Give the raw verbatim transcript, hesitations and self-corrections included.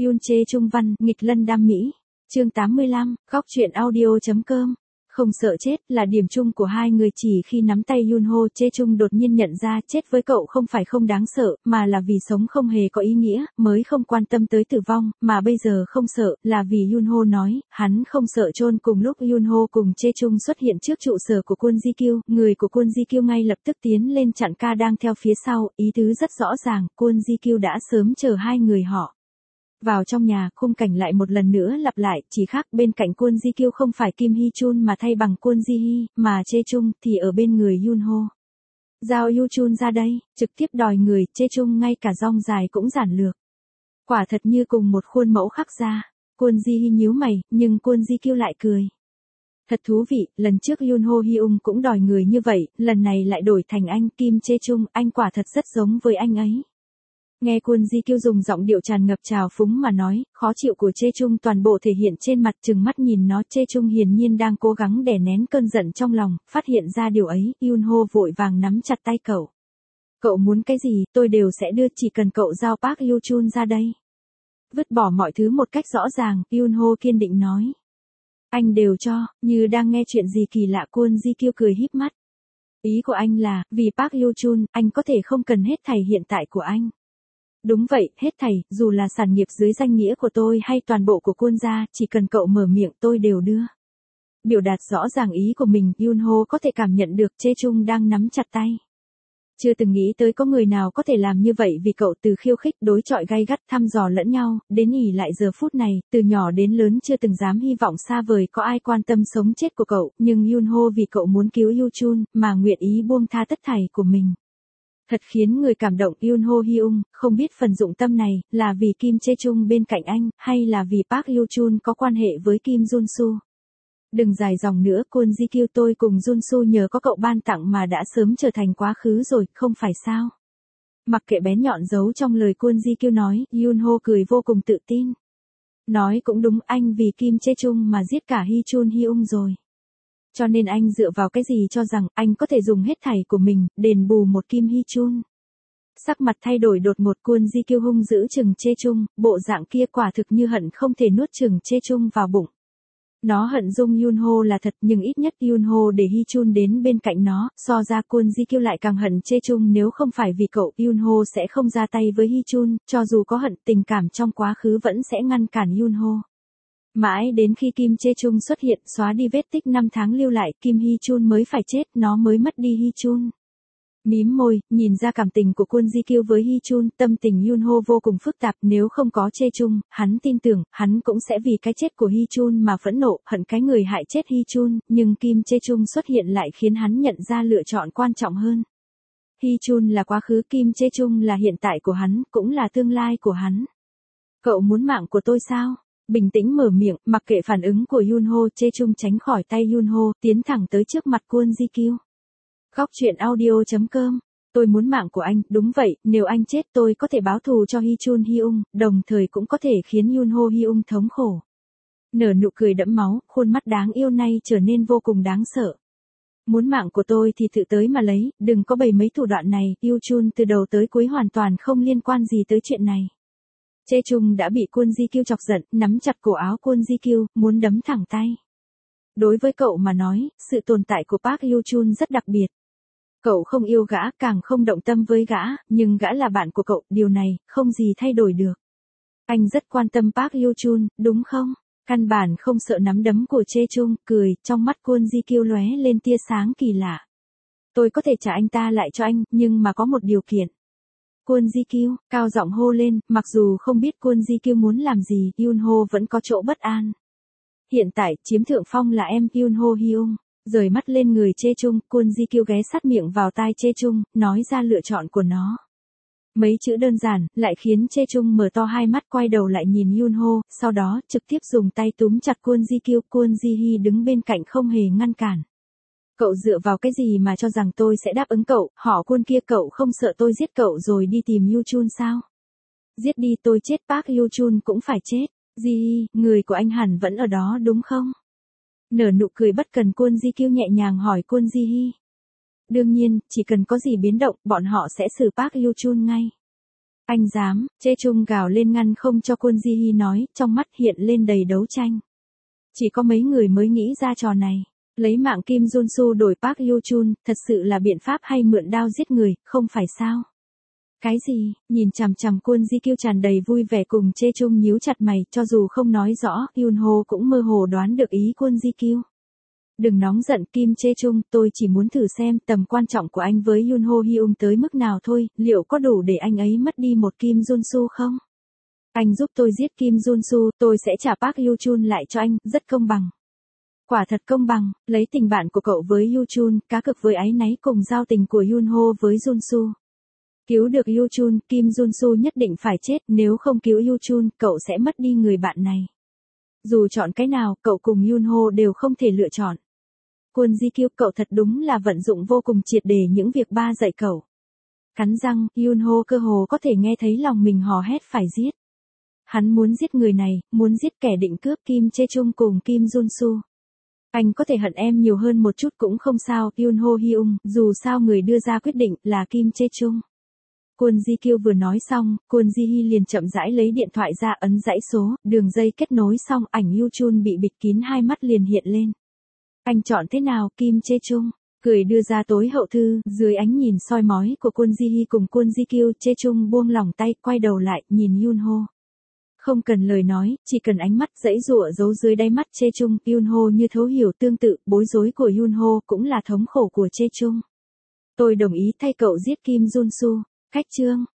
Yoon Chae Chung văn, nghịch lân đam mỹ. Chương tám mươi lăm, góc truyện audio.com. Không sợ chết là điểm chung của hai người, chỉ khi nắm tay Yoon Ho, Chae Chung đột nhiên nhận ra chết với cậu không phải không đáng sợ, mà là vì sống không hề có ý nghĩa, mới không quan tâm tới tử vong, mà bây giờ không sợ, là vì Yoon Ho nói, hắn không sợ chôn cùng lúc Yoon Ho cùng Chae Chung xuất hiện trước trụ sở của Kwon Ji Kyu, người của Kwon Ji Kyu ngay lập tức tiến lên chặn ca đang theo phía sau, ý tứ rất rõ ràng, Kwon Ji Kyu đã sớm chờ hai người họ. Vào trong nhà, khung cảnh lại một lần nữa lặp lại, chỉ khác bên cạnh Kwon Ji Kyu không phải Kim Hee Chun mà thay bằng Kwon Ji Hee, mà Chae Chung thì ở bên người Yoon Ho. Giao Yu Chun ra đây, trực tiếp đòi người, Chae Chung ngay cả rong dài cũng giản lược. Quả thật như cùng một khuôn mẫu khắc ra. Kwon Ji Hee nhíu mày, nhưng Kwon Ji Kyu lại cười. Thật thú vị, lần trước Yoon Ho Hyung cũng đòi người như vậy, lần này lại đổi thành anh, Kim Chae Chung, anh quả thật rất giống với anh ấy. Nghe Kwon Ji Kyu dùng giọng điệu tràn ngập trào phúng mà nói, khó chịu của Chae Chung toàn bộ thể hiện trên mặt, trừng mắt nhìn nó. Chae Chung hiển nhiên đang cố gắng đè nén cơn giận trong lòng, phát hiện ra điều ấy, Yoon Ho vội vàng nắm chặt tay cậu. Cậu muốn cái gì, tôi đều sẽ đưa, chỉ cần cậu giao Park Hyo Chun ra đây. Vứt bỏ mọi thứ một cách rõ ràng, Yoon Ho kiên định nói. Anh đều cho, như đang nghe chuyện gì kỳ lạ. Kwon Ji Kyu cười híp mắt. Ý của anh là, vì Park Hyo Chun, anh có thể không cần hết thảy hiện tại của anh. Đúng vậy, hết thảy, dù là sản nghiệp dưới danh nghĩa của tôi hay toàn bộ của Kwon gia, chỉ cần cậu mở miệng tôi đều đưa. Biểu đạt rõ ràng ý của mình, Yoon Ho có thể cảm nhận được Chae Chung đang nắm chặt tay. Chưa từng nghĩ tới có người nào có thể làm như vậy vì cậu, từ khiêu khích, đối chọi gay gắt, thăm dò lẫn nhau, đến ỉ lại giờ phút này, từ nhỏ đến lớn chưa từng dám hy vọng xa vời có ai quan tâm sống chết của cậu, nhưng Yoon Ho vì cậu muốn cứu Yu Chun, mà nguyện ý buông tha tất thảy của mình. Thật khiến người cảm động. Yoon Ho Hyung, không biết phần dụng tâm này, là vì Kim Chae Chung bên cạnh anh, hay là vì Park Hyo Chun có quan hệ với Kim Jun Soo. Đừng dài dòng nữa, Kwon Ji Kyu, tôi cùng Jun Soo nhờ có cậu ban tặng mà đã sớm trở thành quá khứ rồi, không phải sao? Mặc kệ bén nhọn giấu trong lời Kwon Ji Kyu nói, Yoon Ho cười vô cùng tự tin. Nói cũng đúng, anh vì Kim Chae Chung mà giết cả Hee Chun Hyung rồi. Cho nên anh dựa vào cái gì cho rằng anh có thể dùng hết thảy của mình đền bù một Kim Hee Chun? Sắc mặt thay đổi đột ngột, Kwon Ji Kyu hung dữ chừng Chae Chung, bộ dạng kia quả thực như hận không thể nuốt chừng Chae Chung vào bụng. Nó hận dung Yoon Ho là thật, nhưng ít nhất Yoon Ho để Hee Chun đến bên cạnh nó, so ra Kwon Ji Kyu lại càng hận Chae Chung. Nếu không phải vì cậu, Yoon Ho sẽ không ra tay với Hee Chun, cho dù có hận, tình cảm trong quá khứ vẫn sẽ ngăn cản Yoon Ho. Mãi đến khi Kim Chae Chung xuất hiện, xóa đi vết tích năm tháng lưu lại, Kim Hee Chun mới phải chết, nó mới mất đi Hee Chun. Mím môi, nhìn ra cảm tình của Kwon Ji Kyu với Hee Chun, tâm tình Yoon Ho vô cùng phức tạp, nếu không có Chae Chung, hắn tin tưởng, hắn cũng sẽ vì cái chết của Hee Chun mà phẫn nộ, hận cái người hại chết Hee Chun, nhưng Kim Chae Chung xuất hiện lại khiến hắn nhận ra lựa chọn quan trọng hơn. Hee Chun là quá khứ, Kim Chae Chung là hiện tại của hắn, cũng là tương lai của hắn. Cậu muốn mạng của tôi sao? Bình tĩnh mở miệng, mặc kệ phản ứng của Yoon Ho, Chae Chung tránh khỏi tay Yoon Ho, tiến thẳng tới trước mặt Kwon Ji Kyu. Góc truyện audio.com. Tôi muốn mạng của anh, đúng vậy, nếu anh chết tôi có thể báo thù cho Hee Chun Hyung, đồng thời cũng có thể khiến Yoon Ho Hyung thống khổ. Nở nụ cười đẫm máu, khuôn mắt đáng yêu này trở nên vô cùng đáng sợ. Muốn mạng của tôi thì tự tới mà lấy, đừng có bày mấy thủ đoạn này, Yu Chun từ đầu tới cuối hoàn toàn không liên quan gì tới chuyện này. Chae Chung đã bị Kwon Ji Kyu chọc giận, nắm chặt cổ áo Kwon Ji Kyu, muốn đấm thẳng tay. Đối với cậu mà nói, sự tồn tại của Park Hyo Chun rất đặc biệt. Cậu không yêu gã, càng không động tâm với gã, nhưng gã là bạn của cậu, điều này, không gì thay đổi được. Anh rất quan tâm Park Hyo Chun, đúng không? Căn bản không sợ nắm đấm của Chae Chung, cười, trong mắt Kwon Ji Kyu lóe lên tia sáng kỳ lạ. Tôi có thể trả anh ta lại cho anh, nhưng mà có một điều kiện. Kwon Ji Kyu, cao giọng hô lên, mặc dù không biết Kwon Ji Kyu muốn làm gì, Yoon Ho vẫn có chỗ bất an. Hiện tại, chiếm thượng phong là em, Yoon Ho Hyung. Rời mắt lên người Chae Chung, Kwon Ji Kyu ghé sát miệng vào tai Chae Chung, nói ra lựa chọn của nó. Mấy chữ đơn giản, lại khiến Chae Chung mở to hai mắt, quay đầu lại nhìn Yoon Ho, sau đó, trực tiếp dùng tay túm chặt Kwon Ji Kyu. Kwon Ji Hee đứng bên cạnh không hề ngăn cản. Cậu dựa vào cái gì mà cho rằng tôi sẽ đáp ứng cậu, họ Kwon kia, cậu không sợ tôi giết cậu rồi đi tìm Yu Chun sao? Giết đi, tôi chết, Park Hyo Chun cũng phải chết. Ji, người của anh hẳn vẫn ở đó đúng không? Nở nụ cười bất cần, Kwon Ji Kyu nhẹ nhàng hỏi Kwon Ji Hee. Đương nhiên, chỉ cần có gì biến động, bọn họ sẽ xử Park Hyo Chun ngay. Anh dám, Chê Chung gào lên ngăn không cho Kwon Ji Hee nói, trong mắt hiện lên đầy đấu tranh. Chỉ có mấy người mới nghĩ ra trò này. Lấy mạng Kim Jun Soo đổi Park Hyo Chun, thật sự là biện pháp hay mượn đao giết người, không phải sao? Cái gì? Nhìn chằm chằm Kwon Ji Kyu tràn đầy vui vẻ cùng Chê Chung nhíu chặt mày, cho dù không nói rõ, Yoon Ho cũng mơ hồ đoán được ý Kwon Ji Kyu. Đừng nóng giận Kim Chê Chung, tôi chỉ muốn thử xem tầm quan trọng của anh với Yoon Ho Hyung tới mức nào thôi, liệu có đủ để anh ấy mất đi một Kim Jun Soo không? Anh giúp tôi giết Kim Jun Soo, tôi sẽ trả Park Hyo Chun lại cho anh, rất công bằng. Quả thật công bằng, lấy tình bạn của cậu với Hyo Chun, cá cực với áy náy cùng giao tình của Yoon Ho với Jun Soo. Cứu được Hyo Chun, Kim Jun Soo nhất định phải chết, nếu không cứu Hyo Chun, cậu sẽ mất đi người bạn này. Dù chọn cái nào, cậu cùng Yoon Ho đều không thể lựa chọn. Kwon Ji Kyu, cậu thật đúng là vận dụng vô cùng triệt để những việc ba dạy cậu. Cắn răng, Yoon Ho cơ hồ có thể nghe thấy lòng mình hò hét phải giết. Hắn muốn giết người này, muốn giết kẻ định cướp Kim Chê Chung cùng Kim Jun Soo. Anh có thể hận em nhiều hơn một chút cũng không sao, Yoon Ho Hyung, dù sao người đưa ra quyết định là Kim Chê Chung. Kwon Ji Kyu vừa nói xong, Kwon Ji Hee liền chậm rãi lấy điện thoại ra ấn dãy số, đường dây kết nối xong, ảnh Hyo Chun bị bịt kín hai mắt liền hiện lên. Anh chọn thế nào, Kim Chê Chung? Cười đưa ra tối hậu thư, dưới ánh nhìn soi mói của Kwon Ji Hee cùng Kwon Ji Kyu, Chê Chung buông lỏng tay, quay đầu lại, nhìn Yoon Ho. Không cần lời nói, chỉ cần ánh mắt dãy dụa giấu dưới đáy mắt Chê Chung, Yoon Ho như thấu hiểu tương tự, bối rối của Yoon Ho cũng là thống khổ của Chê Chung. Tôi đồng ý thay cậu giết Kim Jun Soo. Khách chương.